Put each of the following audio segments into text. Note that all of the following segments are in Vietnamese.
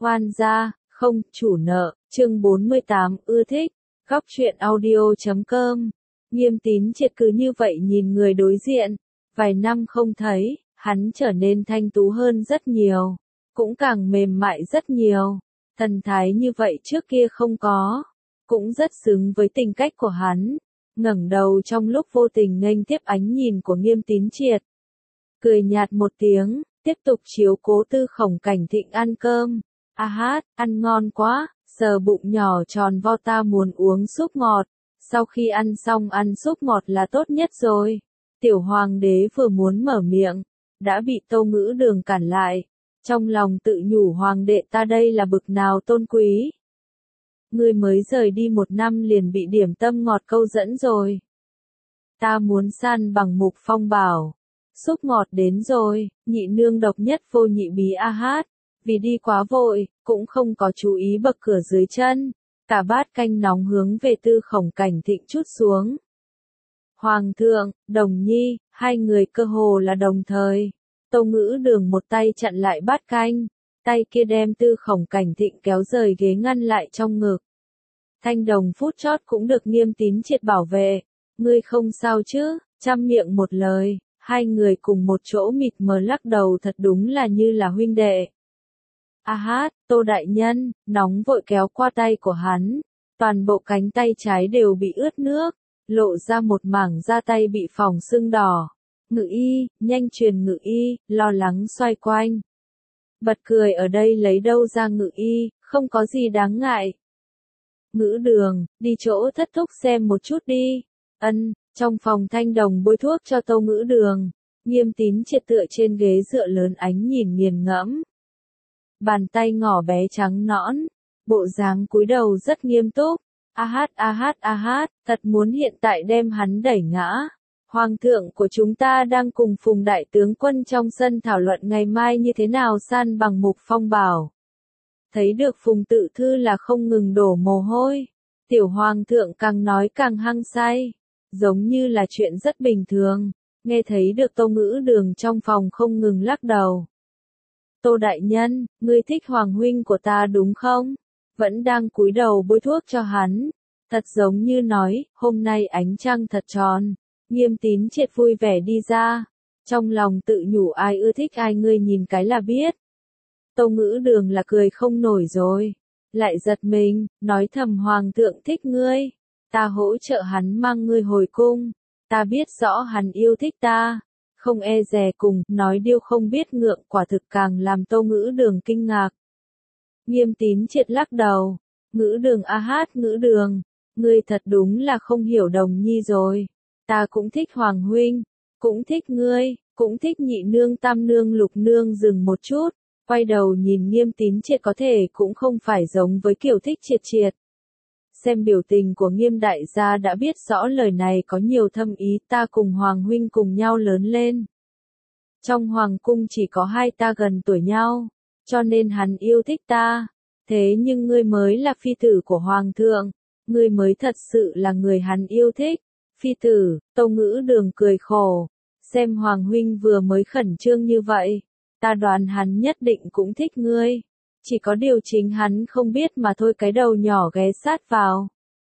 Oan gia, không, chủ nợ, chương 48, ưa thích, góc truyện audio.com. Nghiêm Tín Triệt cứ như vậy nhìn người đối diện, vài năm không thấy, hắn trở nên thanh tú hơn rất nhiều, cũng càng mềm mại rất nhiều, thần thái như vậy trước kia không có, cũng rất xứng với tình cách của hắn, ngẩng đầu trong lúc vô tình nghênh tiếp ánh nhìn của Nghiêm Tín Triệt. Cười nhạt một tiếng, tiếp tục chiếu cố Tư Khổng Cảnh Thịnh ăn cơm. A hát, ăn ngon quá, sờ bụng nhỏ tròn vo ta muốn uống súp ngọt, sau khi ăn xong ăn súp ngọt là tốt nhất rồi. Tiểu hoàng đế vừa muốn mở miệng, đã bị Tâu Ngữ Đường cản lại, trong lòng tự nhủ hoàng đệ ta đây là bực nào tôn quý. Ngươi mới rời đi 1 năm liền bị điểm tâm ngọt câu dẫn rồi. Ta muốn săn bằng Mục Phong bảo. Súp ngọt đến rồi, nhị nương độc nhất vô nhị bí A hát, vì đi quá vội, cũng không có chú ý bậc cửa dưới chân, cả bát canh nóng hướng về Tư Khổng Cảnh Thịnh chút xuống. Hoàng thượng, Đồng Nhi, hai người cơ hồ là đồng thời, Tâu Ngữ Đường một tay chặn lại bát canh, tay kia đem Tư Khổng Cảnh Thịnh kéo rời ghế ngăn lại trong ngực. Thanh đồng phút chót cũng được Nghiêm Tín Triệt bảo vệ, ngươi không sao chứ, trăm miệng một lời. Hai người cùng một chỗ mịt mờ lắc đầu thật đúng là như là huynh đệ. A hát, Tô đại nhân, nóng vội kéo qua tay của hắn, toàn bộ cánh tay trái đều bị ướt nước, lộ ra một mảng da tay bị phỏng sưng đỏ. Ngự y, nhanh truyền ngự y, lo lắng xoay quanh. Bật cười ở đây lấy đâu ra ngự y, không có gì đáng ngại. Ngữ Đường, đi chỗ thất thúc xem một chút đi. Ân. Trong phòng thanh đồng bôi thuốc cho Tâu Ngữ Đường, Nghiêm Tín Triệt tựa trên ghế dựa lớn ánh nhìn nghiền ngẫm. Bàn tay ngỏ bé trắng nõn, bộ dáng cúi đầu rất nghiêm túc. A hát, thật muốn hiện tại đem hắn đẩy ngã. Hoàng thượng của chúng ta đang cùng Phùng đại tướng quân trong sân thảo luận ngày mai như thế nào san bằng Mục Phong bảo. Thấy được Phùng tự thư là không ngừng đổ mồ hôi. Tiểu hoàng thượng càng nói càng hăng say. Giống như là chuyện rất bình thường, nghe thấy được Tâu Ngữ Đường trong phòng không ngừng lắc đầu. Tô đại nhân, ngươi thích hoàng huynh của ta đúng không? Vẫn đang cúi đầu bôi thuốc cho hắn. Thật giống như nói, hôm nay ánh trăng thật tròn. Nghiêm Tín Triệt vui vẻ đi ra. Trong lòng tự nhủ ai ưa thích ai ngươi nhìn cái là biết. Tâu Ngữ Đường là cười không nổi rồi. Lại giật mình, nói thầm hoàng thượng thích ngươi. Ta hỗ trợ hắn mang ngươi hồi cung, ta biết rõ hắn yêu thích ta, không e dè cùng, nói điêu không biết ngượng quả thực càng làm Tâu Ngữ Đường kinh ngạc. Nghiêm Tín Triệt lắc đầu, Ngữ Đường a hát Ngữ Đường, ngươi thật đúng là không hiểu Đồng Nhi rồi, ta cũng thích Hoàng huynh, cũng thích ngươi, cũng thích nhị nương tam nương lục nương dừng một chút, quay đầu nhìn Nghiêm Tín Triệt có thể cũng không phải giống với kiểu thích triệt triệt. Xem biểu tình của Nghiêm đại gia đã biết rõ lời này có nhiều thâm ý, ta cùng Hoàng huynh cùng nhau lớn lên. Trong Hoàng cung chỉ có hai ta gần tuổi nhau, cho nên hắn yêu thích ta. Thế nhưng ngươi mới là phi tử của Hoàng thượng, ngươi mới thật sự là người hắn yêu thích. Phi tử, Tâu Ngữ Đường cười khổ, xem Hoàng huynh vừa mới khẩn trương như vậy, ta đoán hắn nhất định cũng thích ngươi. Chỉ có điều chính hắn không biết mà thôi cái đầu nhỏ ghé sát vào.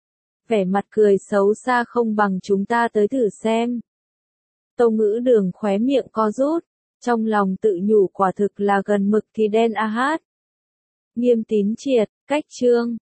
Vẻ mặt cười xấu xa không bằng chúng ta tới thử xem. Tâu Ngữ Đường khóe miệng co rút, trong lòng tự nhủ quả thực là gần mực thì đen a hát. Nghiêm Tín Triệt, cách chương.